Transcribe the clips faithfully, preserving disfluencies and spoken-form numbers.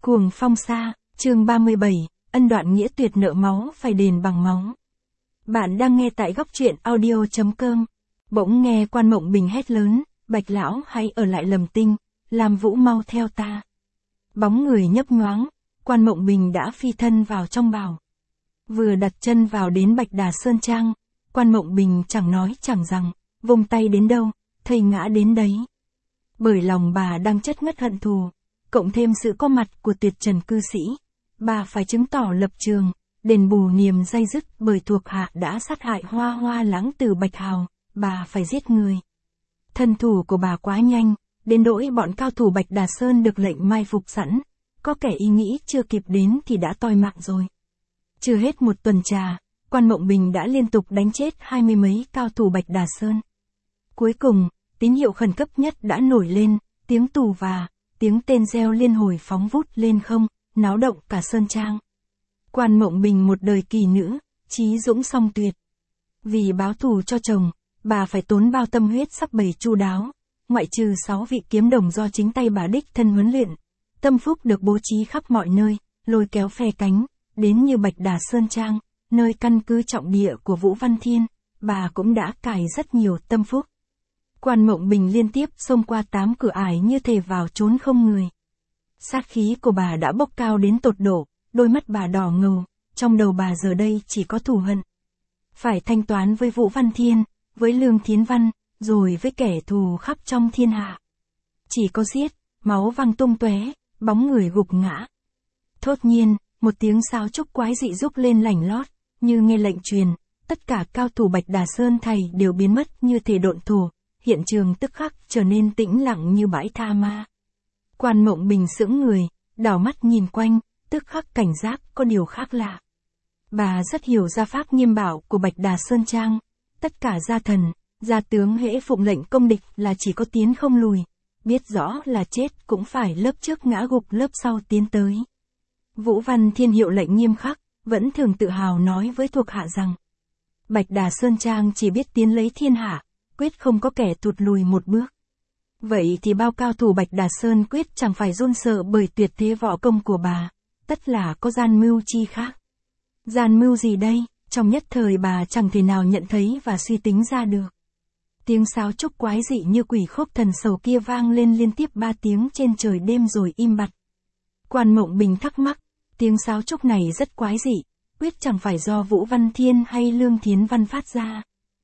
Cuồng phong xa, chương ba mươi bảy, ân đoạn nghĩa tuyệt nợ máu phải đền bằng máu. Bạn đang nghe tại góc truyện audio.com. Bỗng nghe Quan Mộng Bình hét lớn, Bạch lão hãy ở lại Lầm Tinh, làm Vũ mau theo ta. Bóng người nhấp nhoáng, Quan Mộng Bình đã phi thân vào trong bào. Vừa đặt chân vào đến Bạch Đà Sơn Trang, Quan Mộng Bình chẳng nói chẳng rằng, vung tay đến đâu, thây ngã đến đấy. Bởi lòng bà đang chất ngất hận thù, cộng thêm sự có mặt của tuyệt trần cư sĩ, bà phải chứng tỏ lập trường, đền bù niềm day dứt bởi thuộc hạ đã sát hại Hoa Hoa Lãng Tử Bạch Hào, bà phải giết người. Thân thủ của bà quá nhanh, đến nỗi bọn cao thủ Bạch Đà Sơn được lệnh mai phục sẵn, có kẻ ý nghĩ chưa kịp đến thì đã toi mạng rồi. Chưa hết một tuần trà, Quan Mộng Bình đã liên tục đánh chết hai mươi mấy cao thủ Bạch Đà Sơn. Cuối cùng, tín hiệu khẩn cấp nhất đã nổi lên, tiếng tù và, tiếng tên reo liên hồi phóng vút lên không, náo động cả Sơn Trang. Quan Mộng Bình một đời kỳ nữ, chí dũng song tuyệt. Vì báo thù cho chồng, bà phải tốn bao tâm huyết sắc bày chu đáo, ngoại trừ sáu vị kiếm đồng do chính tay bà đích thân huấn luyện. Tâm phúc được bố trí khắp mọi nơi, lôi kéo phe cánh, đến như Bạch Đà Sơn Trang, nơi căn cứ trọng địa của Vũ Văn Thiên, bà cũng đã cài rất nhiều tâm phúc. Quan Mộng Bình liên tiếp xông qua tám cửa ải như thể vào trốn không người. Sát khí của bà đã bốc cao đến tột độ, đôi mắt bà đỏ ngầu, trong đầu bà giờ đây chỉ có thù hận. Phải thanh toán với Vũ Văn Thiên, với Lương Thiến Văn, rồi với kẻ thù khắp trong thiên hạ. Chỉ có giết, máu văng tung tóe, bóng người gục ngã. Thốt nhiên, một tiếng sáo trúc quái dị rúc lên lành lót, như nghe lệnh truyền, tất cả cao thủ Bạch Đà Sơn thầy đều biến mất như thể độn thổ. Hiện trường tức khắc trở nên tĩnh lặng như bãi tha ma. Quan Mộng Bình sững người, đảo mắt nhìn quanh, tức khắc cảnh giác có điều khác lạ. Bà rất hiểu gia pháp nghiêm bảo của Bạch Đà Sơn Trang, tất cả gia thần, gia tướng hễ phụng lệnh công địch là chỉ có tiến không lùi, biết rõ là chết cũng phải lớp trước ngã gục lớp sau tiến tới. Vũ Văn Thiên hiệu lệnh nghiêm khắc, vẫn thường tự hào nói với thuộc hạ rằng, Bạch Đà Sơn Trang chỉ biết tiến lấy thiên hạ, quyết không có kẻ tụt lùi một bước. Vậy thì bao cao thủ Bạch Đà Sơn quyết chẳng phải run sợ bởi tuyệt thế võ công của bà, tất là có gian mưu chi khác. Gian mưu gì đây, trong nhất thời bà chẳng thể nào nhận thấy và suy tính ra được. Tiếng sáo trúc quái dị như quỷ khúc thần sầu kia vang lên liên tiếp ba tiếng trên trời đêm rồi im bặt. Quan Mộng Bình thắc mắc, tiếng sáo trúc này rất quái dị, quyết chẳng phải do Vũ Văn Thiên hay Lương Thiến Văn phát ra.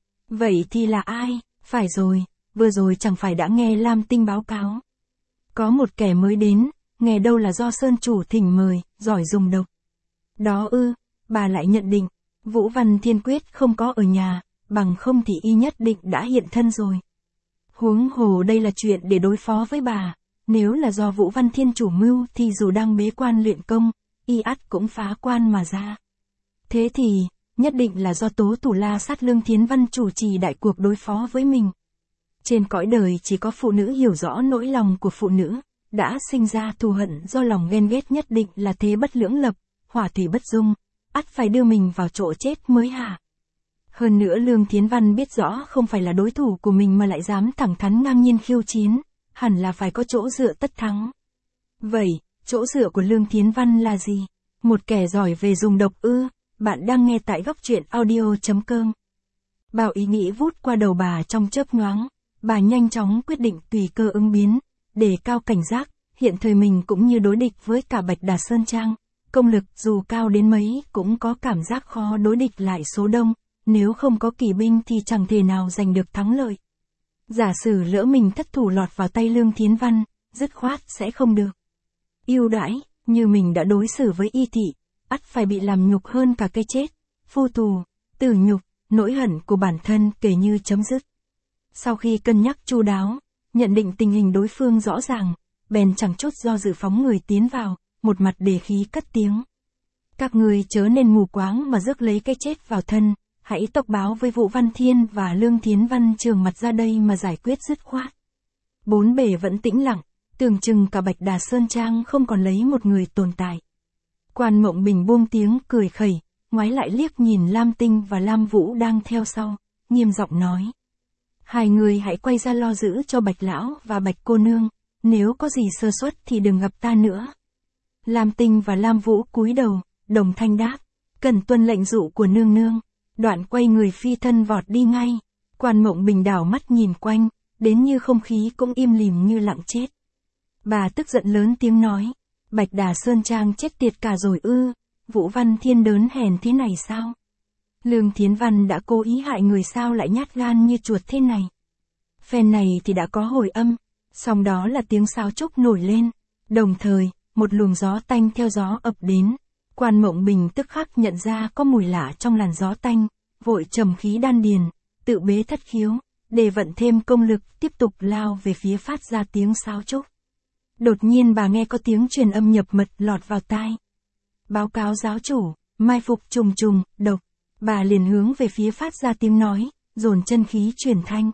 Vậy thì là ai? Phải rồi, vừa rồi chẳng phải đã nghe Lam Tinh báo cáo. Có một kẻ mới đến, nghe đâu là do Sơn chủ thỉnh mời, giỏi dùng độc. Đó ư, bà lại nhận định, Vũ Văn Thiên quyết không có ở nhà, bằng không thì y nhất định đã hiện thân rồi. Huống hồ đây là chuyện để đối phó với bà, nếu là do Vũ Văn Thiên chủ mưu thì dù đang bế quan luyện công, y ắt cũng phá quan mà ra. Thế thì, nhất định là do Tố Thủ La Sát Lương Thiến Văn chủ trì đại cuộc đối phó với mình. Trên cõi đời chỉ có phụ nữ hiểu rõ nỗi lòng của phụ nữ, đã sinh ra thù hận do lòng ghen ghét nhất định là thế bất lưỡng lập, hỏa thủy bất dung, ắt phải đưa mình vào chỗ chết mới hả. Hơn nữa Lương Thiến Văn biết rõ không phải là đối thủ của mình mà lại dám thẳng thắn ngang nhiên khiêu chiến, hẳn là phải có chỗ dựa tất thắng. Vậy, chỗ dựa của Lương Thiến Văn là gì? Một kẻ giỏi về dùng độc ư? Bạn đang nghe tại góc truyện audio.com. Bao ý nghĩ vút qua đầu bà trong chớp nhoáng, bà nhanh chóng quyết định tùy cơ ứng biến, để cao cảnh giác, hiện thời mình cũng như đối địch với cả Bạch Đà Sơn Trang, công lực dù cao đến mấy cũng có cảm giác khó đối địch lại số đông, nếu không có kỵ binh thì chẳng thể nào giành được thắng lợi. Giả sử lỡ mình thất thủ lọt vào tay Lương Thiến Văn, dứt khoát sẽ không được ưu đãi, như mình đã đối xử với y thị, ắt phải bị làm nhục hơn cả cái chết, phu tù, tử nhục, nỗi hận của bản thân kể như chấm dứt. Sau khi cân nhắc chu đáo, nhận định tình hình đối phương rõ ràng, bèn chẳng chút do dự phóng người tiến vào, một mặt đề khí cất tiếng. Các người chớ nên mù quáng mà rước lấy cái chết vào thân, hãy tộc báo với Vũ Văn Thiên và Lương Thiến Văn trường mặt ra đây mà giải quyết dứt khoát. Bốn bề vẫn tĩnh lặng, tưởng chừng cả Bạch Đà Sơn Trang không còn lấy một người tồn tại. Quan Mộng Bình buông tiếng cười khẩy, ngoái lại liếc nhìn Lam Tinh và Lam Vũ đang theo sau, nghiêm giọng nói. Hai người hãy quay ra lo giữ cho Bạch Lão và Bạch cô nương, nếu có gì sơ suất thì đừng gặp ta nữa. Lam Tinh và Lam Vũ cúi đầu, đồng thanh đáp, cần tuân lệnh dụ của nương nương. Đoạn quay người phi thân vọt đi ngay. Quan Mộng Bình đảo mắt nhìn quanh, đến như không khí cũng im lìm như lặng chết. Bà tức giận lớn tiếng nói, Bạch Đà Sơn Trang chết tiệt cả rồi ư, Vũ Văn Thiên đớn hèn thế này sao? Lương Thiến Văn đã cố ý hại người sao lại nhát gan như chuột thế này? Phen này thì đã có hồi âm, song đó là tiếng sáo trúc nổi lên, đồng thời, một luồng gió tanh theo gió ập đến. Quan Mộng Bình tức khắc nhận ra có mùi lạ trong làn gió tanh, vội trầm khí đan điền, tự bế thất khiếu, để vận thêm công lực tiếp tục lao về phía phát ra tiếng sáo trúc. Đột nhiên bà nghe có tiếng truyền âm nhập mật lọt vào tai. Báo cáo giáo chủ, mai phục trùng trùng, độc. Bà liền hướng về phía phát ra tiếng nói, dồn chân khí truyền thanh.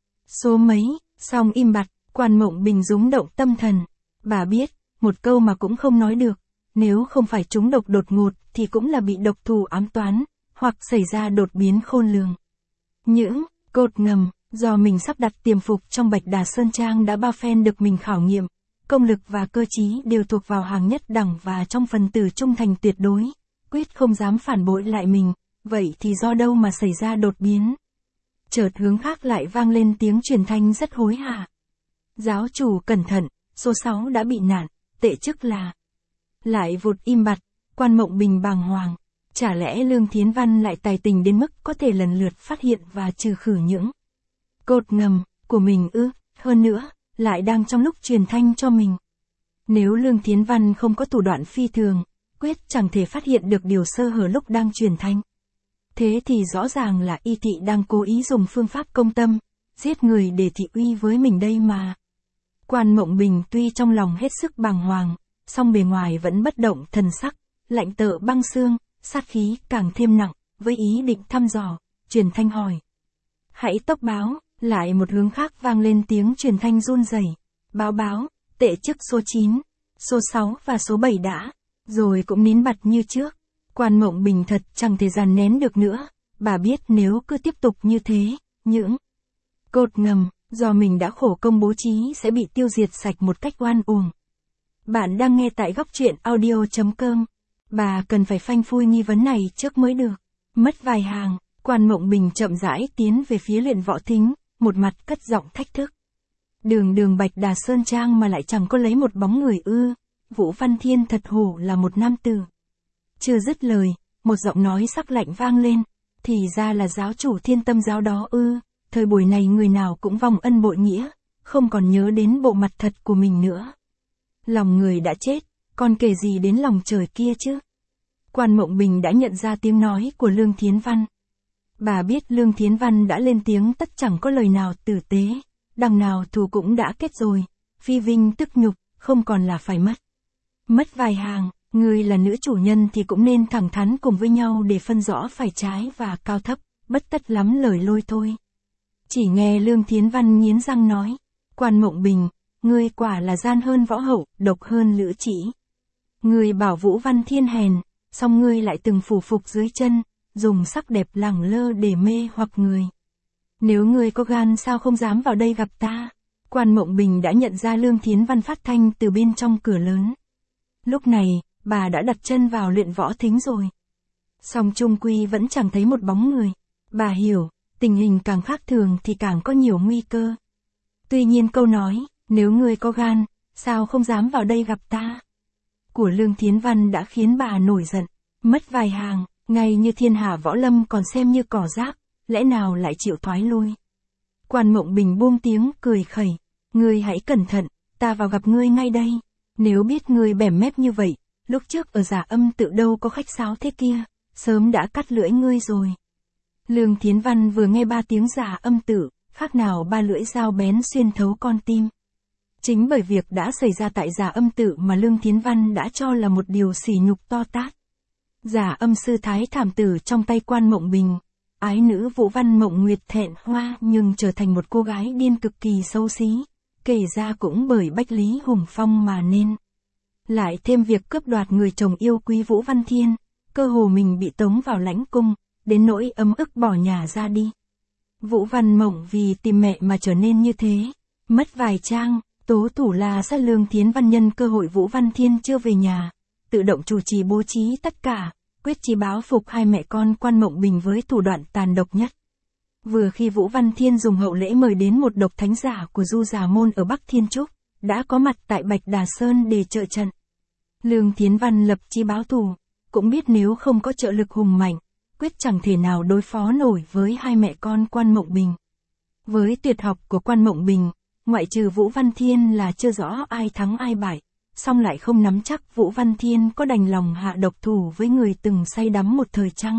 Số mấy, xong im bặt, Quan Mộng Bình rúng động tâm thần. Bà biết, một câu mà cũng không nói được, nếu không phải trúng độc đột ngột thì cũng là bị độc thù ám toán, hoặc xảy ra đột biến khôn lường. Những cột ngầm, do mình sắp đặt tiềm phục trong Bạch Đà Sơn Trang đã bao phen được mình khảo nghiệm, công lực và cơ trí đều thuộc vào hàng nhất đẳng và trong phần tử trung thành tuyệt đối, quyết không dám phản bội lại mình, vậy thì do đâu mà xảy ra đột biến? Chợt hướng khác lại vang lên tiếng truyền thanh rất hối hả. Giáo chủ cẩn thận, số sáu đã bị nạn, tệ chức là... Lại vụt im bặt, Quan Mộng Bình bàng hoàng, chả lẽ Lương Thiến Văn lại tài tình đến mức có thể lần lượt phát hiện và trừ khử những cột ngầm của mình ư? Hơn nữa, lại đang trong lúc truyền thanh cho mình. Nếu Lương Thiến Văn không có thủ đoạn phi thường, quyết chẳng thể phát hiện được điều sơ hở lúc đang truyền thanh. Thế thì rõ ràng là y thị đang cố ý dùng phương pháp công tâm, giết người để thị uy với mình đây mà. Quan Mộng Bình tuy trong lòng hết sức bàng hoàng, song bề ngoài vẫn bất động thần sắc, lạnh tợ băng xương, sát khí càng thêm nặng, với ý định thăm dò, truyền thanh hỏi. Hãy tốc báo, lại một hướng khác vang lên tiếng truyền thanh run rẩy. Báo báo, tệ chức số chín, số sáu và số bảy đã, rồi cũng nín bặt như trước. Quan Mộng Bình thật chẳng thể dàn nén được nữa, bà biết nếu cứ tiếp tục như thế, những cột ngầm, do mình đã khổ công bố trí sẽ bị tiêu diệt sạch một cách oan uổng. Bạn đang nghe tại góc truyện audio chấm com. Bà cần phải phanh phui nghi vấn này trước mới được. Mất vài hàng, Quan Mộng Bình chậm rãi tiến về phía Luyện Võ Thính, một mặt cất giọng thách thức. Đường đường Bạch Đà Sơn Trang mà lại chẳng có lấy một bóng người ư? Vũ Văn Thiên thật hổ là một nam tử. Chưa dứt lời, một giọng nói sắc lạnh vang lên. Thì ra là giáo chủ Thiên Tâm giáo đó ư? Thời buổi này người nào cũng vong ân bội nghĩa, không còn nhớ đến bộ mặt thật của mình nữa. Lòng người đã chết, còn kể gì đến lòng trời kia chứ? Quan Mộng Bình đã nhận ra tiếng nói của Lương Thiến Văn. Bà biết Lương Thiến Văn đã lên tiếng tất chẳng có lời nào tử tế, đằng nào thù cũng đã kết rồi, phi vinh tức nhục, không còn là phải mất. Mất vài hàng, người là nữ chủ nhân thì cũng nên thẳng thắn cùng với nhau để phân rõ phải trái và cao thấp, bất tất lắm lời lôi thôi. Chỉ nghe Lương Thiến Văn nghiến răng nói, Quan Mộng Bình, ngươi quả là gian hơn võ hậu, độc hơn lữ chỉ. Ngươi bảo Vũ Văn Thiên hèn, song ngươi lại từng phủ phục dưới chân, dùng sắc đẹp lẳng lơ để mê hoặc người. Nếu ngươi có gan sao không dám vào đây gặp ta? Quan Mộng Bình đã nhận ra Lương Thiến Văn phát thanh từ bên trong cửa lớn. Lúc này, bà đã đặt chân vào Luyện Võ Thính rồi. Song chung quy vẫn chẳng thấy một bóng người. Bà hiểu, tình hình càng khác thường thì càng có nhiều nguy cơ. Tuy nhiên câu nói, nếu ngươi có gan, sao không dám vào đây gặp ta? Của Lương Thiến Văn đã khiến bà nổi giận, mất vài hàng, ngay như thiên hạ võ lâm còn xem như cỏ rác, lẽ nào lại chịu thoái lui? Quan Mộng Bình buông tiếng cười khẩy, ngươi hãy cẩn thận, ta vào gặp ngươi ngay đây. Nếu biết ngươi bẻm mép như vậy, lúc trước ở Giả Âm Tự đâu có khách sáo thế kia, sớm đã cắt lưỡi ngươi rồi. Lương Thiến Văn vừa nghe ba tiếng Giả Âm Tự, khác nào ba lưỡi dao bén xuyên thấu con tim. Chính bởi việc đã xảy ra tại Giả Âm Tự mà Lương Thiến Văn đã cho là một điều sỉ nhục to tát. Giả Âm sư thái thảm tử trong tay Quan Mộng Bình, ái nữ Vũ Văn Mộng Nguyệt thẹn hoa nhưng trở thành một cô gái điên cực kỳ xấu xí, kể ra cũng bởi Bách Lý Hùng Phong mà nên. Lại thêm việc cướp đoạt người chồng yêu quý Vũ Văn Thiên, cơ hồ mình bị tống vào lãnh cung, đến nỗi ấm ức bỏ nhà ra đi. Vũ Văn Mộng vì tìm mẹ mà trở nên như thế, mất vài trang, tố thủ là sát Lương Thiến Văn nhân cơ hội Vũ Văn Thiên chưa về nhà, tự động chủ trì bố trí tất cả, quyết chí báo phục hai mẹ con Quan Mộng Bình với thủ đoạn tàn độc nhất. Vừa khi Vũ Văn Thiên dùng hậu lễ mời đến một độc thánh giả của Du Già Môn ở Bắc Thiên Trúc, đã có mặt tại Bạch Đà Sơn để trợ trận. Lương Thiến Văn lập chí báo thù, cũng biết nếu không có trợ lực hùng mạnh, quyết chẳng thể nào đối phó nổi với hai mẹ con Quan Mộng Bình. Với tuyệt học của Quan Mộng Bình, ngoại trừ Vũ Văn Thiên là chưa rõ ai thắng ai bại, song lại không nắm chắc Vũ Văn Thiên có đành lòng hạ độc thủ với người từng say đắm một thời chăng.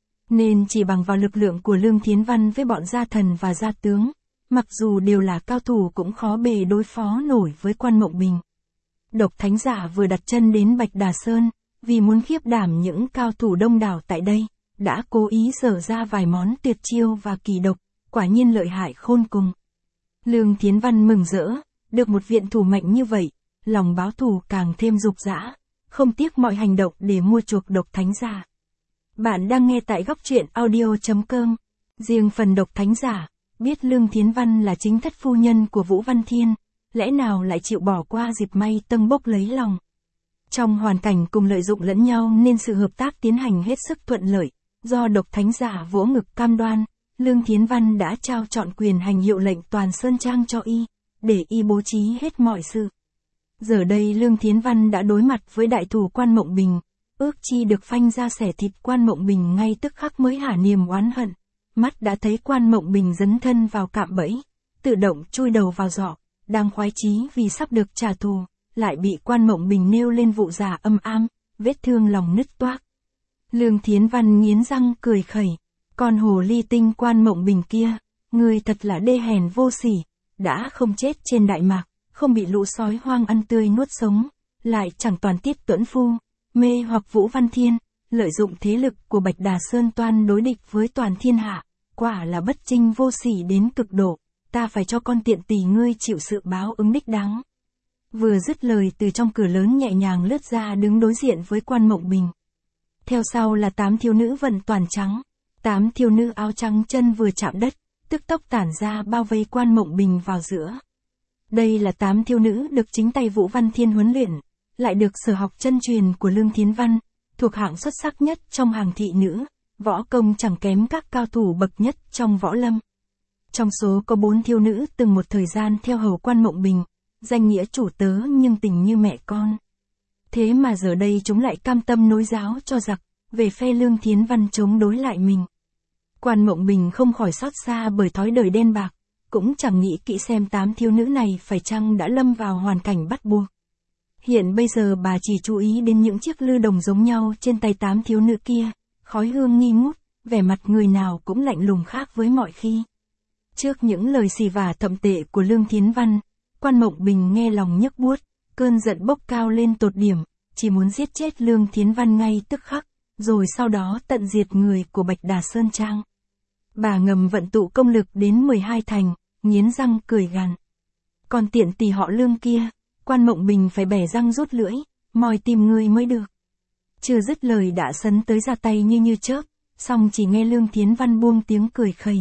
Nên chỉ bằng vào lực lượng của Lương Thiến Văn với bọn gia thần và gia tướng, mặc dù đều là cao thủ cũng khó bề đối phó nổi với Quan Mộng Bình. Độc thánh giả vừa đặt chân đến Bạch Đà Sơn, vì muốn khiếp đảm những cao thủ đông đảo tại đây, đã cố ý dở ra vài món tuyệt chiêu và kỳ độc, quả nhiên lợi hại khôn cùng. Lương Thiến Văn mừng rỡ, được một viện thủ mạnh như vậy, lòng báo thù càng thêm dục dã, không tiếc mọi hành động để mua chuộc độc thánh giả. Bạn đang nghe tại góc truyện audio chấm com. Riêng phần độc thánh giả, biết Lương Thiến Văn là chính thất phu nhân của Vũ Văn Thiên, lẽ nào lại chịu bỏ qua dịp may tâng bốc lấy lòng. Trong hoàn cảnh cùng lợi dụng lẫn nhau nên sự hợp tác tiến hành hết sức thuận lợi, do độc thánh giả vỗ ngực cam đoan, Lương Thiến Văn đã trao trọn quyền hành hiệu lệnh toàn Sơn Trang cho y, để y bố trí hết mọi sự. Giờ đây Lương Thiến Văn đã đối mặt với đại thủ Quan Mộng Bình, ước chi được phanh ra xẻ thịt Quan Mộng Bình ngay tức khắc mới hả niềm oán hận, mắt đã thấy Quan Mộng Bình dấn thân vào cạm bẫy, tự động chui đầu vào giỏ, đang khoái chí vì sắp được trả thù, lại bị Quan Mộng Bình nêu lên vụ giả âm am, vết thương lòng nứt toác. Lương Thiến Văn nghiến răng cười khẩy, con hồ ly tinh Quan Mộng Bình kia, người thật là đê hèn vô sỉ, đã không chết trên Đại Mạc, không bị lũ sói hoang ăn tươi nuốt sống, lại chẳng toàn tiết tuẫn phu, mê hoặc Vũ Văn Thiên, lợi dụng thế lực của Bạch Đà Sơn Toan đối địch với toàn thiên hạ, quả là bất trinh vô sỉ đến cực độ, ta phải cho con tiện tỳ ngươi chịu sự báo ứng đích đáng. Vừa dứt lời từ trong cửa lớn nhẹ nhàng lướt ra đứng đối diện với Quan Mộng Bình. Theo sau là tám thiếu nữ vận toàn trắng, tám thiếu nữ áo trắng chân vừa chạm đất, tức tốc tản ra bao vây Quan Mộng Bình vào giữa. Đây là tám thiếu nữ được chính tay Vũ Văn Thiên huấn luyện, lại được sở học chân truyền của Lương Thiến Văn, thuộc hạng xuất sắc nhất trong hàng thị nữ, võ công chẳng kém các cao thủ bậc nhất trong võ lâm. Trong số có bốn thiếu nữ từng một thời gian theo hầu Quan Mộng Bình, danh nghĩa chủ tớ nhưng tình như mẹ con. Thế mà giờ đây chúng lại cam tâm nối giáo cho giặc, về phe Lương Thiến Văn chống đối lại mình. Quan Mộng Bình không khỏi xót xa bởi thói đời đen bạc, cũng chẳng nghĩ kỹ xem tám thiếu nữ này phải chăng đã lâm vào hoàn cảnh bắt buộc. Hiện bây giờ bà chỉ chú ý đến những chiếc lư đồng giống nhau trên tay tám thiếu nữ kia, khói hương nghi ngút, vẻ mặt người nào cũng lạnh lùng khác với mọi khi. Trước những lời xì vả thậm tệ của Lương Thiến Văn, Quan Mộng Bình nghe lòng nhức buốt, cơn giận bốc cao lên tột điểm, chỉ muốn giết chết Lương Thiến Văn ngay tức khắc, rồi sau đó tận diệt người của Bạch Đà Sơn Trang. Bà ngầm vận tụ công lực đến mười hai thành, nghiến răng cười gằn. Còn tiện tỳ họ Lương kia, Quan Mộng Bình phải bẻ răng rút lưỡi, moi tìm ngươi mới được. Chưa dứt lời đã sấn tới ra tay như như chớp, song chỉ nghe Lương Thiến Văn buông tiếng cười khẩy.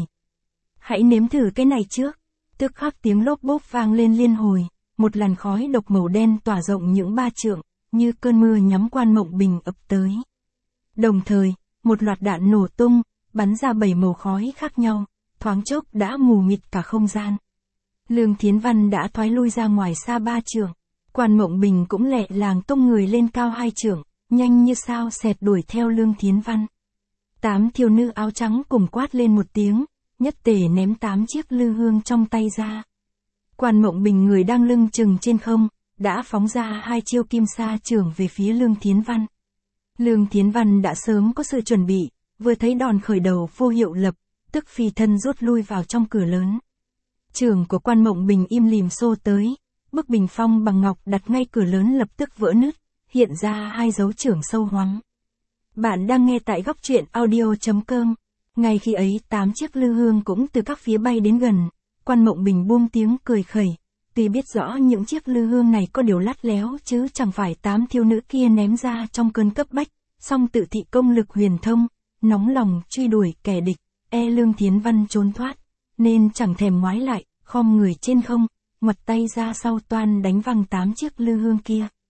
Hãy nếm thử cái này trước. Tức khắc tiếng lốp bốp vang lên liên hồi, một làn khói độc màu đen tỏa rộng những ba trượng, như cơn mưa nhắm Quan Mộng Bình ập tới. Đồng thời, một loạt đạn nổ tung, bắn ra bảy màu khói khác nhau, thoáng chốc đã mù mịt cả không gian. Lương Thiến Văn đã thoái lui ra ngoài xa ba trượng, Quan Mộng Bình cũng lẹ làng tung người lên cao hai trượng, nhanh như sao xẹt đuổi theo Lương Thiến Văn. Tám thiếu nữ áo trắng cùng quát lên một tiếng, nhất tề ném tám chiếc lư hương trong tay ra. Quan Mộng Bình người đang lưng chừng trên không, đã phóng ra hai chiêu kim sa chưởng về phía Lương Thiến Văn. Lương Thiến Văn đã sớm có sự chuẩn bị, vừa thấy đòn khởi đầu vô hiệu lập, tức phi thân rút lui vào trong cửa lớn. Chưởng của Quan Mộng Bình im lìm xô tới, bức bình phong bằng ngọc đặt ngay cửa lớn lập tức vỡ nứt, hiện ra hai dấu chưởng sâu hoắm. Bạn đang nghe tại góc truyện audio chấm com. Ngay khi ấy tám chiếc lư hương cũng từ các phía bay đến gần, Quan Mộng Bình buông tiếng cười khẩy, tuy biết rõ những chiếc lư hương này có điều lắt léo chứ chẳng phải tám thiếu nữ kia ném ra trong cơn cấp bách, song tự thị công lực huyền thông, nóng lòng truy đuổi kẻ địch, e Lương Thiến Văn trốn thoát, nên chẳng thèm ngoái lại, khom người trên không, ngoặt tay ra sau toan đánh văng tám chiếc lư hương kia.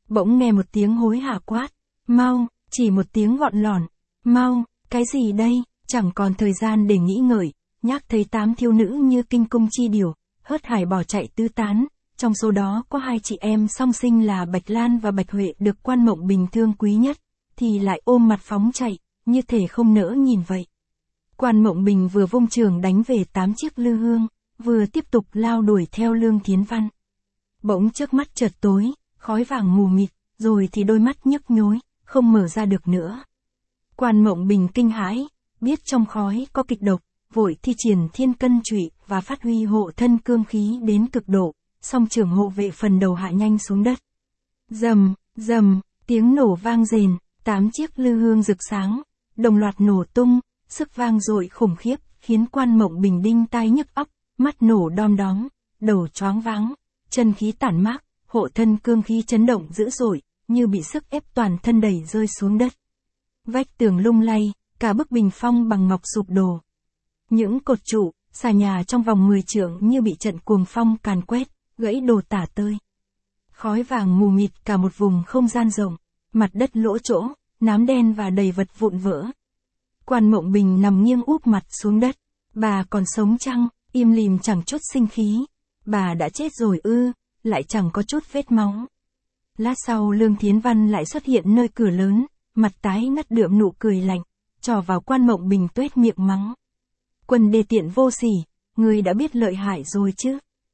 Bỗng nghe một tiếng hối hả quát. Mau, chỉ một tiếng gọn lỏn. Mau, cái gì đây? Chẳng còn thời gian để nghĩ ngợi, nhắc thấy tám thiếu nữ như kinh cung chi điểu, hớt hải bỏ chạy tứ tán. Trong số đó có hai chị em song sinh là Bạch Lan và Bạch Huệ được Quan Mộng Bình thương quý nhất, thì lại ôm mặt phóng chạy, như thể không nỡ nhìn vậy. Quan Mộng Bình vừa vung trường đánh về tám chiếc lư hương, vừa tiếp tục lao đuổi theo Lương Thiến Văn. Bỗng trước mắt chợt tối, khói vàng mù mịt, rồi thì đôi mắt nhức nhối, không mở ra được nữa. Quan Mộng Bình kinh hãi, biết trong khói có kịch độc, vội thi triển thiên cân trụy và phát huy hộ thân cương khí đến cực độ, song trường hộ vệ phần đầu hạ nhanh xuống đất. Rầm, rầm, tiếng nổ vang rền, tám chiếc lư hương rực sáng, đồng loạt nổ tung, sức vang dội khủng khiếp, khiến Quan Mộng Bình đinh tai nhức óc, mắt nổ đom đóm, đầu choáng váng, chân khí tản mát, hộ thân cương khí chấn động dữ dội, như bị sức ép toàn thân đẩy rơi xuống đất. Vách tường lung lay, cả bức bình phong bằng ngọc sụp đổ. Những cột trụ, xà nhà trong vòng mười trượng như bị trận cuồng phong càn quét, gãy đổ tả tơi. Khói vàng mù mịt cả một vùng không gian rộng, mặt đất lỗ chỗ, nám đen và đầy vật vụn vỡ. Quan Mộng Bình nằm nghiêng úp mặt xuống đất. Bà còn sống chăng? Im lìm chẳng chút sinh khí. Bà đã chết rồi ư? Lại chẳng có chút vết máu. Lát sau Lương Thiến Văn lại xuất hiện nơi cửa lớn, mặt tái ngắt đượm nụ cười lạnh, trò vào Quan Mộng Bình tuét miệng mắng. Quân đê tiện vô sỉ, ngươi đã biết lợi hại rồi chứ?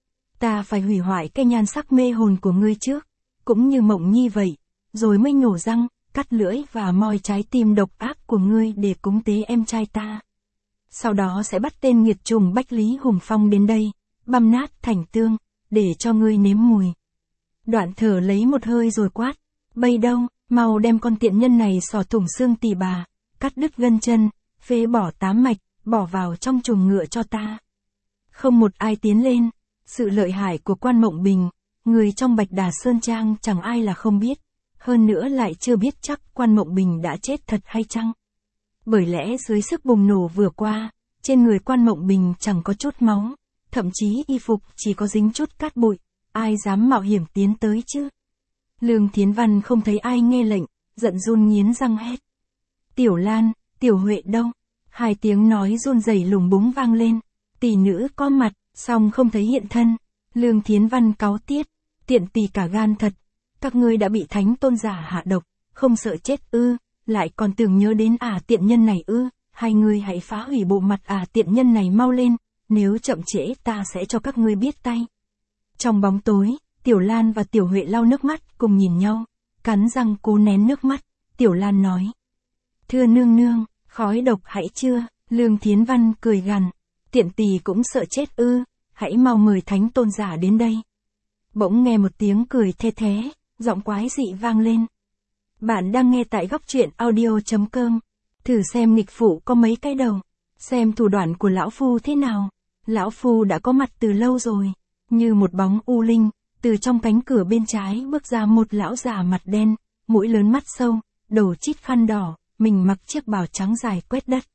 Ta phải hủy hoại cái nhan sắc mê hồn của ngươi trước, cũng như Mộng Nhi vậy, rồi mới nhổ răng, cắt lưỡi và moi trái tim độc ác của ngươi để cúng tế em trai ta. Sau đó sẽ bắt tên nghiệt trùng Bách Lý Hùng Phong đến đây, băm nát thành tương, để cho ngươi nếm mùi. Đoạn thở lấy một hơi rồi quát, bây đâu, mau đem con tiện nhân này xỏ thủng xương tỳ bà, cắt đứt gân chân, phế bỏ tám mạch, bỏ vào trong chuồng ngựa cho ta. Không một ai tiến lên, sự lợi hại của Quan Mộng Bình, người trong Bạch Đà Sơn Trang chẳng ai là không biết, hơn nữa lại chưa biết chắc Quan Mộng Bình đã chết thật hay chăng. Bởi lẽ dưới sức bùng nổ vừa qua, trên người Quan Mộng Bình chẳng có chút máu, thậm chí y phục chỉ có dính chút cát bụi, ai dám mạo hiểm tiến tới chứ. Lương Thiến Văn không thấy ai nghe lệnh, giận run nghiến răng hét. Tiểu Lan, Tiểu Huệ đâu? Hai tiếng nói run rẩy lùng búng vang lên, tỷ nữ có mặt, song không thấy hiện thân. Lương Thiến Văn cáu tiết, tiện tỳ cả gan thật, các ngươi đã bị thánh tôn giả hạ độc, không sợ chết ư, lại còn tưởng nhớ đến ả tiện nhân này ư, hai ngươi hãy phá hủy bộ mặt ả tiện nhân này mau lên, nếu chậm trễ ta sẽ cho các ngươi biết tay. Trong bóng tối, Tiểu Lan và Tiểu Huệ lau nước mắt cùng nhìn nhau, cắn răng cố nén nước mắt. Tiểu Lan nói, thưa nương nương, khói độc hãy chưa? Lương Thiến Văn cười gằn, tiện tỳ cũng sợ chết ư, hãy mau mời thánh tôn giả đến đây. Bỗng nghe một tiếng cười the thé, giọng quái dị vang lên. Bạn đang nghe tại góc truyện audio chấm com. Thử xem nghịch phụ có mấy cái đầu, xem thủ đoạn của lão phu thế nào. Lão phu đã có mặt từ lâu rồi. Như một bóng u linh, từ trong cánh cửa bên trái bước ra một lão già mặt đen, mũi lớn mắt sâu, đầu chít khăn đỏ, mình mặc chiếc bào trắng dài quét đất.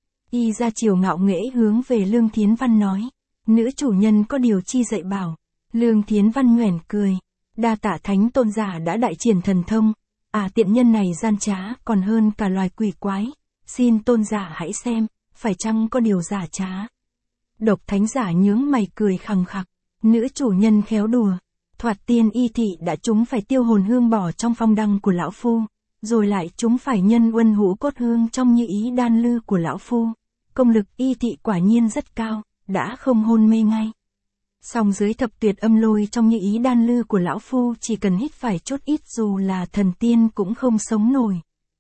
Y ra chiều ngạo nghễ hướng về Lương Thiến Văn nói, nữ chủ nhân có điều chi dạy bảo. Lương Thiến Văn nhoẻn cười, đa tạ thánh tôn giả đã đại triển thần thông, à tiện nhân này gian trá còn hơn cả loài quỷ quái, xin tôn giả hãy xem, phải chăng có điều giả trá. Độc thánh giả nhướng mày cười khằng khặc, nữ chủ nhân khéo đùa, thoạt tiên y thị đã chúng phải tiêu hồn hương bỏ trong phong đăng của lão phu, rồi lại chúng phải nhân uân hũ cốt hương trong như ý đan lư của lão phu, công lực y thị quả nhiên rất cao, đã không hôn mê ngay. Song dưới thập tuyệt âm lôi trong như ý đan lư của lão phu chỉ cần hít phải chút ít dù là thần tiên cũng không sống nổi.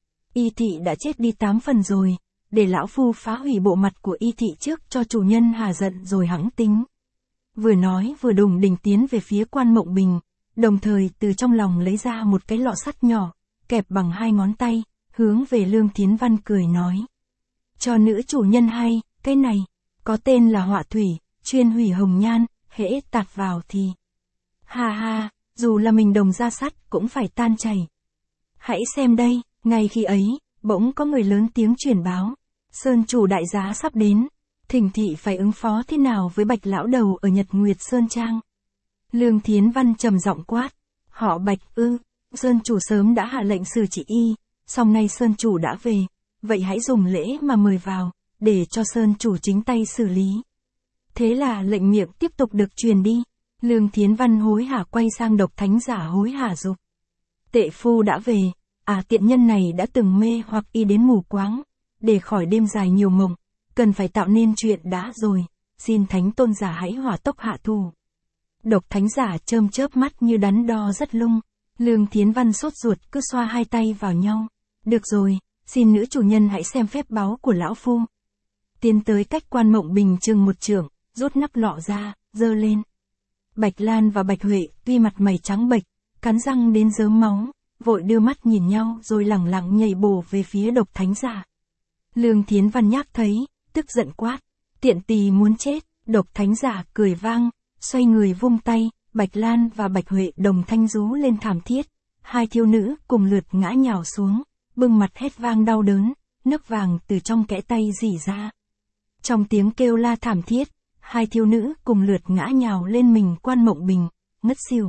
Y thị đã chết đi tám phần rồi, để lão phu phá hủy bộ mặt của y thị trước cho chủ nhân hà giận rồi hẵng tính. Vừa nói vừa đùng đỉnh tiến về phía Quan Mộng Bình, đồng thời từ trong lòng lấy ra một cái lọ sắt nhỏ, kẹp bằng hai ngón tay, hướng về Lương Thiến Văn cười nói. Cho nữ chủ nhân hay, cái này, có tên là họa thủy, chuyên hủy hồng nhan, hễ tạt vào thì. Ha ha, dù là mình đồng da sắt cũng phải tan chảy. Hãy xem đây, ngay khi ấy, bỗng có người lớn tiếng truyền báo. Sơn chủ đại giá sắp đến, thỉnh thị phải ứng phó thế nào với Bạch lão đầu ở Nhật Nguyệt Sơn Trang. Lương Thiến Văn trầm giọng quát, họ Bạch ư, Sơn chủ sớm đã hạ lệnh xử trị y, song nay Sơn chủ đã về, vậy hãy dùng lễ mà mời vào, để cho Sơn chủ chính tay xử lý. Thế là lệnh miệng tiếp tục được truyền đi. Lương Thiến Văn hối hả quay sang Độc Thánh Giả hối hả dục. Tệ phu đã về, à tiện nhân này đã từng mê hoặc y đến mù quáng, để khỏi đêm dài nhiều mộng, cần phải tạo nên chuyện đã rồi, xin Thánh Tôn giả hãy hỏa tốc hạ thủ. Độc Thánh Giả chớm chớp mắt như đắn đo rất lung. Lương Thiến Văn sốt ruột cứ xoa hai tay vào nhau. Được rồi, xin nữ chủ nhân hãy xem phép báu của lão phu. Tiến tới cách Quan Mộng Bình chừng một trượng, rút nắp lọ ra, giơ lên. Bạch Lan và Bạch Huệ tuy mặt mày trắng bệch, cắn răng đến rớm máu, vội đưa mắt nhìn nhau rồi lẳng lặng nhảy bổ về phía Độc Thánh Giả. Lương Thiến Văn nhác thấy, tức giận quát, tiện tỳ muốn chết. Độc Thánh Giả cười vang, xoay người vung tay, Bạch Lan và Bạch Huệ đồng thanh rú lên thảm thiết. Hai thiếu nữ cùng lượt ngã nhào xuống, bưng mặt hét vang đau đớn, nước vàng từ trong kẽ tay rỉ ra. Trong tiếng kêu la thảm thiết, hai thiếu nữ cùng lượt ngã nhào lên mình Quan Mộng Bình, ngất xỉu.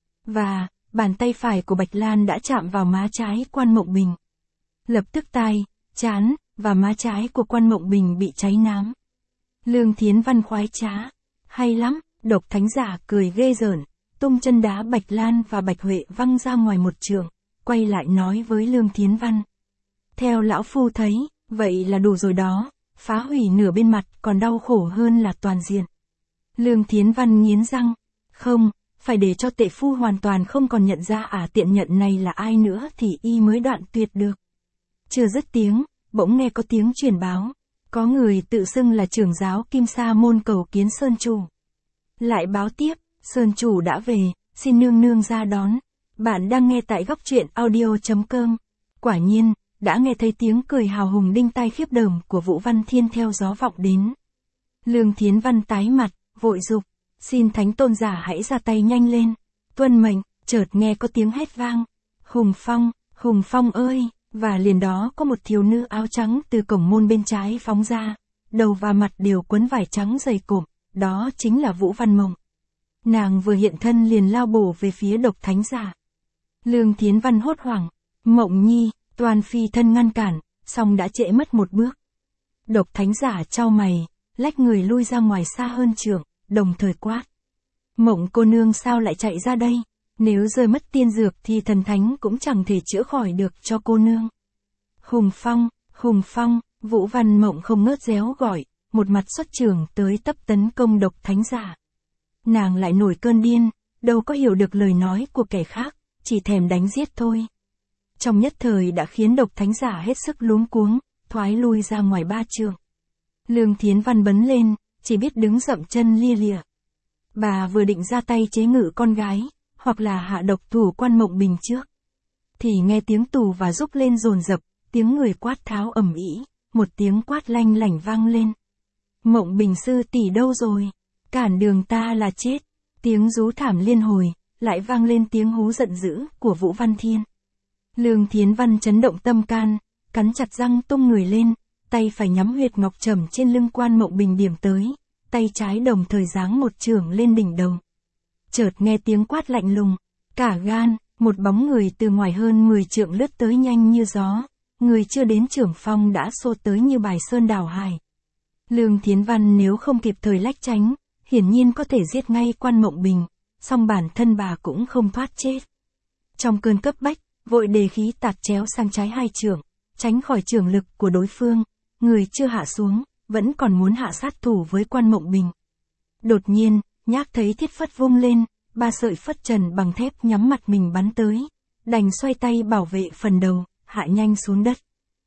Và, bàn tay phải của Bạch Lan đã chạm vào má trái Quan Mộng Bình. Lập tức tai, trán, và má trái của Quan Mộng Bình bị cháy nám. Lương Thiến Văn khoái trá. Hay lắm, Độc Thánh Giả cười ghê rợn, tung chân đá Bạch Lan và Bạch Huệ văng ra ngoài một trường, quay lại nói với Lương Thiến Văn. Theo lão phu thấy, vậy là đủ rồi đó, phá hủy nửa bên mặt còn đau khổ hơn là toàn diện. Lương Thiến Văn nghiến răng, không, phải để cho tệ phu hoàn toàn không còn nhận ra ả tiện nhận này là ai nữa thì y mới đoạn tuyệt được. Chưa dứt tiếng, bỗng nghe có tiếng truyền báo, có người tự xưng là trưởng giáo Kim Sa môn cầu kiến Sơn chủ. Lại báo tiếp, Sơn chủ đã về, xin nương nương ra đón. Bạn đang nghe tại góc truyện audio chấm com. Quả nhiên, đã nghe thấy tiếng cười hào hùng đinh tai khiếp đờm của Vũ Văn Thiên theo gió vọng đến. Lương Thiến Văn tái mặt, vội dục, xin Thánh Tôn giả hãy ra tay nhanh lên. Tuân mệnh. Chợt nghe có tiếng hét vang, Hùng Phong, Hùng Phong ơi, và liền đó có một thiếu nữ áo trắng từ cổng môn bên trái phóng ra, đầu và mặt đều quấn vải trắng dày cộm, đó chính là Vũ Văn Mộng. Nàng vừa hiện thân liền lao bổ về phía Độc Thánh Giả. Lương Thiến Văn hốt hoảng, Mộng nhi, toàn phi thân ngăn cản, song đã trễ mất một bước. Độc Thánh Giả chau mày, lách người lui ra ngoài xa hơn trượng, đồng thời quát. Mộng cô nương sao lại chạy ra đây? Nếu rơi mất tiên dược thì thần thánh cũng chẳng thể chữa khỏi được cho cô nương. Hùng Phong, Hùng Phong, Vũ Văn Mộng không ngớt réo gọi, một mặt xuất trường tới tấp tấn công Độc Thánh Giả. Nàng lại nổi cơn điên, đâu có hiểu được lời nói của kẻ khác, chỉ thèm đánh giết thôi. Trong nhất thời đã khiến Độc Thánh Giả hết sức luống cuống, thoái lui ra ngoài ba trượng. Lương Thiến Văn bấn lên, chỉ biết đứng dậm chân lia lịa. Bà vừa định ra tay chế ngự con gái, hoặc là hạ độc thủ Quan Mộng Bình trước, thì nghe tiếng tù và rúc lên dồn dập, tiếng người quát tháo ầm ĩ, một tiếng quát lanh lảnh vang lên. Mộng Bình sư tỷ đâu rồi? Cản đường ta là chết. Tiếng rú thảm liên hồi, lại vang lên tiếng hú giận dữ của Vũ Văn Thiên. Lương Thiến Văn chấn động tâm can, cắn chặt răng tung người lên, tay phải nhắm huyệt ngọc trầm trên lưng Quan Mộng Bình điểm tới, tay trái đồng thời giáng một chưởng lên đỉnh đầu. Chợt nghe tiếng quát lạnh lùng, cả gan, một bóng người từ ngoài hơn mười trượng lướt tới nhanh như gió, người chưa đến trưởng phong đã xô tới như bài sơn đảo hải. Lương Thiến Văn nếu không kịp thời lách tránh, hiển nhiên có thể giết ngay Quan Mộng Bình, song bản thân bà cũng không thoát chết. Trong cơn cấp bách, vội đề khí tạt chéo sang trái hai chưởng, tránh khỏi chưởng lực của đối phương, người chưa hạ xuống, vẫn còn muốn hạ sát thủ với Quan Mộng Bình. Đột nhiên, nhác thấy thiết phất vung lên, ba sợi phất trần bằng thép nhắm mặt mình bắn tới, đành xoay tay bảo vệ phần đầu, hạ nhanh xuống đất.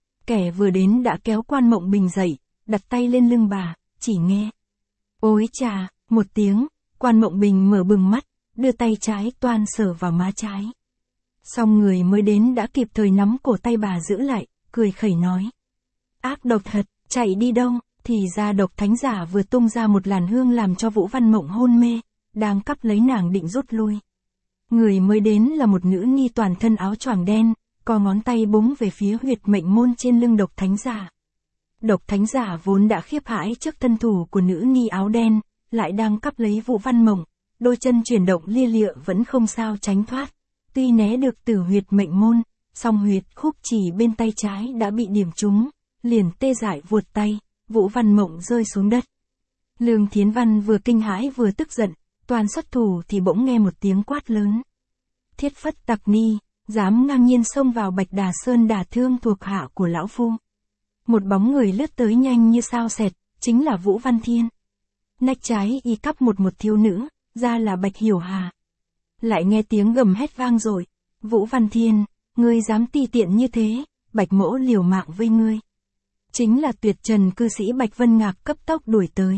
Kẻ vừa đến đã kéo Quan Mộng Bình dậy, đặt tay lên lưng bà, chỉ nghe. Ôi chà, một tiếng, Quan Mộng Bình mở bừng mắt, đưa tay trái toan sờ vào má trái. Song người mới đến đã kịp thời nắm cổ tay bà giữ lại, cười khẩy nói. Ác độc thật, chạy đi đâu? Thì ra Độc Thánh Giả vừa tung ra một làn hương làm cho Vũ Văn Mộng hôn mê, đang cắp lấy nàng định rút lui. Người mới đến là một nữ nhi toàn thân áo choàng đen, co ngón tay búng về phía huyệt mệnh môn trên lưng Độc Thánh Giả. Độc Thánh Giả vốn đã khiếp hãi trước thân thủ của nữ nhi áo đen, lại đang cắp lấy Vũ Văn Mộng, đôi chân chuyển động lia lịa vẫn không sao tránh thoát. tuy né được tử huyệt mệnh môn, song huyệt khúc chỉ bên tay trái đã bị điểm trúng, liền tê dại vuột tay, Vũ Văn Mộng rơi xuống đất. Lương Thiến Văn vừa kinh hãi vừa tức giận, toàn xuất thủ thì bỗng nghe một tiếng quát lớn. Thiết Phất Tặc Ni, dám ngang nhiên xông vào Bạch Đà Sơn đả thương thuộc hạ của lão phu. Một bóng người lướt tới nhanh như sao xẹt, chính là Vũ Văn Thiên. Nách trái y cắp một một thiếu nữ, ra là Bạch Hiểu Hà. Lại nghe tiếng gầm hét vang rồi. Vũ Văn Thiên, ngươi dám ti tiện như thế, Bạch mỗ liều mạng với ngươi. Chính là tuyệt trần cư sĩ Bạch Vân Ngạc cấp tốc đuổi tới.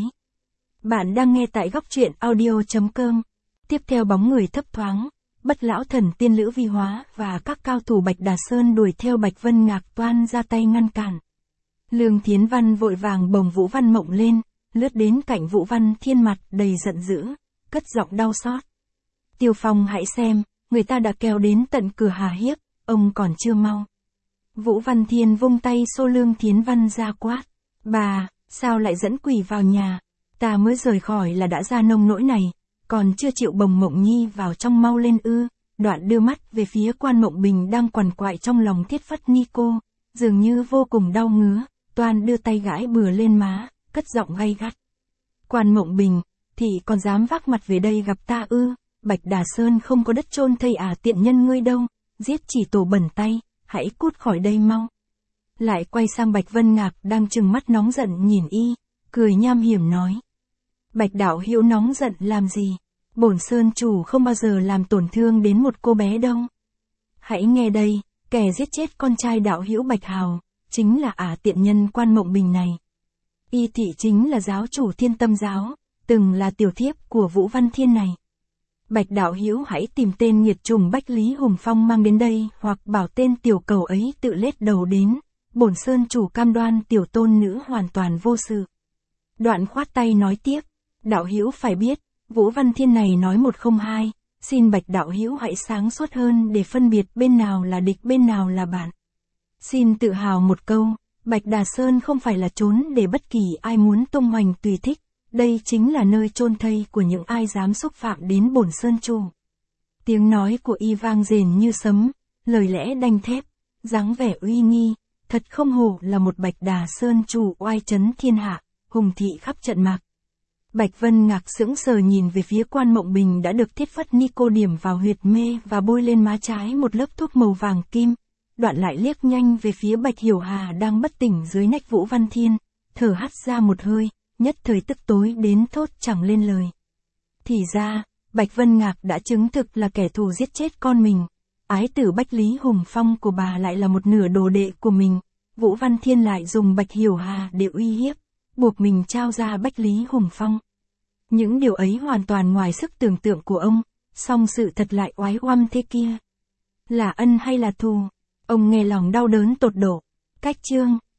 Bạn đang nghe tại góc truyện audio.com. Tiếp theo bóng người thấp thoáng, Bất Lão Thần Tiên Lữ Vi Hóa và các cao thủ Bạch Đà Sơn đuổi theo Bạch Vân Ngạc toan ra tay ngăn cản. Lương Thiến Văn vội vàng bồng Vũ Văn Mộng lên, lướt đến cạnh Vũ Văn Thiên mặt đầy giận dữ, cất giọng đau xót. Tiêu Phong hãy xem, người ta đã kéo đến tận cửa hà hiếp, ông còn chưa mau. Vũ Văn Thiên vung tay xô Lương Thiến Văn ra quát. Bà, sao lại dẫn quỷ vào nhà? Ta mới rời khỏi là đã ra nông nỗi này, còn chưa chịu bồng Mộng Nhi vào trong mau lên ư. Đoạn đưa mắt về phía Quan Mộng Bình đang quằn quại trong lòng Thiết Phất Ni cô, dường như vô cùng đau ngứa, toan đưa tay gãi bừa lên má, cất giọng gay gắt. Quan Mộng Bình, thì còn dám vác mặt về đây gặp ta ư? Bạch Đà Sơn không có đất chôn thây à tiện nhân ngươi đâu, giết chỉ tổ bẩn tay, hãy cút khỏi đây mau. Lại quay sang Bạch Vân Ngạc đang trừng mắt nóng giận nhìn y, cười nham hiểm nói. Bạch đạo hữu nóng giận làm gì? Bổn Sơn chủ không bao giờ làm tổn thương đến một cô bé đâu. Hãy nghe đây, kẻ giết chết con trai đạo hữu Bạch Hào, chính là ả tiện nhân Quan Mộng Bình này. Y thị chính là giáo chủ Thiên Tâm giáo, từng là tiểu thiếp của Vũ Văn Thiên này. Bạch đạo hữu hãy tìm tên nghiệt trùng Bách Lý Hùng Phong mang đến đây, hoặc bảo tên tiểu cầu ấy tự lết đầu đến, bổn Sơn chủ cam đoan tiểu tôn nữ hoàn toàn vô sự. Đoạn khoát tay nói tiếp, đạo hữu phải biết, Vũ Văn Thiên này nói một không hai, xin Bạch đạo hữu hãy sáng suốt hơn để phân biệt bên nào là địch bên nào là bạn. Xin tự hào một câu, Bạch Đà Sơn không phải là trốn để bất kỳ ai muốn tung hoành tùy thích. Đây chính là nơi chôn thây của những ai dám xúc phạm đến bổn Sơn chủ. Tiếng nói của y vang rền như sấm, lời lẽ đanh thép, dáng vẻ uy nghi, thật không hổ là một Bạch Đà Sơn chủ oai chấn thiên hạ, hùng thị khắp trận mạc. Bạch Vân Ngạc sững sờ nhìn về phía Quan Mộng Bình đã được Thiết Phất Ni cô điểm vào huyệt mê và bôi lên má trái một lớp thuốc màu vàng kim, đoạn lại liếc nhanh về phía Bạch Hiểu Hà đang bất tỉnh dưới nách Vũ Văn Thiên, thở hắt ra một hơi. Nhất thời tức tối đến thốt chẳng lên lời. Thì ra, Bạch Vân Ngạc đã chứng thực là kẻ thù giết chết con mình. Ái tử Bách Lý Hùng Phong của bà lại là một nửa đồ đệ của mình. Vũ Văn Thiên lại dùng Bạch Hiểu Hà để uy hiếp, buộc mình trao ra Bách Lý Hùng Phong. Những điều ấy hoàn toàn ngoài sức tưởng tượng của ông, song sự thật lại oái oăm thế kia. Là ân hay là thù? Ông nghe lòng đau đớn tột độ. Cách chương